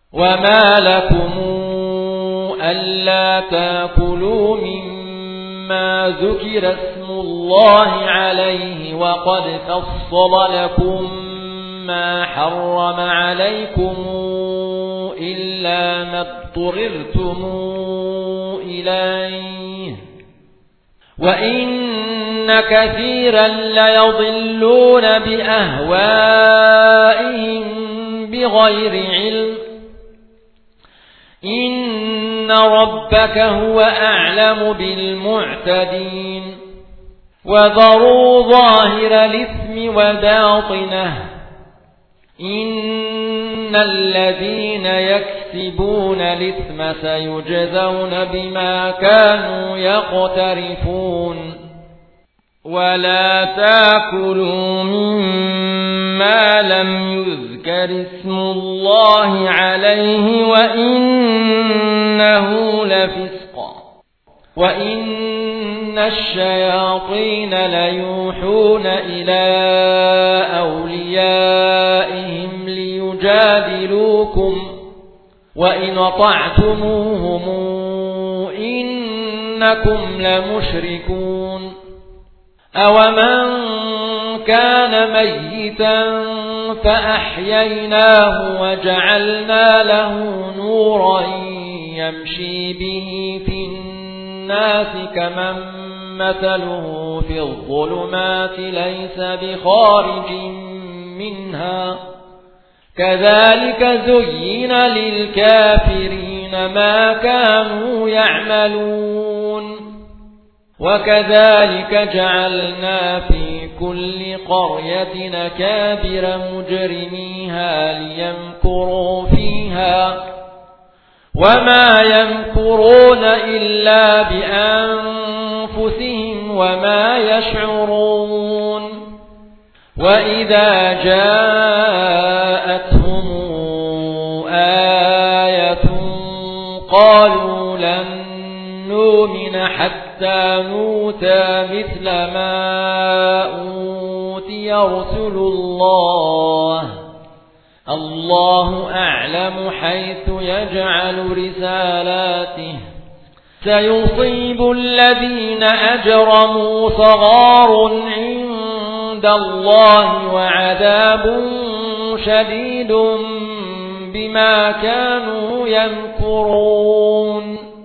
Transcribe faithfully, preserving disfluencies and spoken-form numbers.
وما لكم ألا تأكلوا مما ذكر اسم الله عليه وقد فصل لكم ما حرم عليكم إلا ما اضطررتم إليه وإن كثيرا ليضلون بأهوائهم بغير علم إن ربك هو أعلم بالمعتدين وذروا ظاهر الإثم وباطنه إن الذين يكسبون الإثم سيجزون بما كانوا يقترفون ولا تأكلوا مما لم يذكر اسم الله عليه وإنه لفسق وإن الشياطين ليوحون إلى أوليائهم ليجادلوكم وإن أطعتموهم إنكم لمشركون أومن كان ميتا فأحييناه وجعلنا له نورا يمشي به في الناس كمن مثله في الظلمات ليس بخارج منها كذلك زين للكافرين ما كانوا يعملون وكذلك جعلنا في كل قرية أكابر مجرميها ليمكروا فيها وما يمكرون إلا بأنفسهم وما يشعرون وإذا جاءتهم آية قالوا لن نؤمن حتى نؤتى مثل ما أوتي رسل الله الله أعلم حيث يجعل رسالاته سيصيب الذين أجرموا صغار عند الله وعذاب شديد بما كانوا يمكرون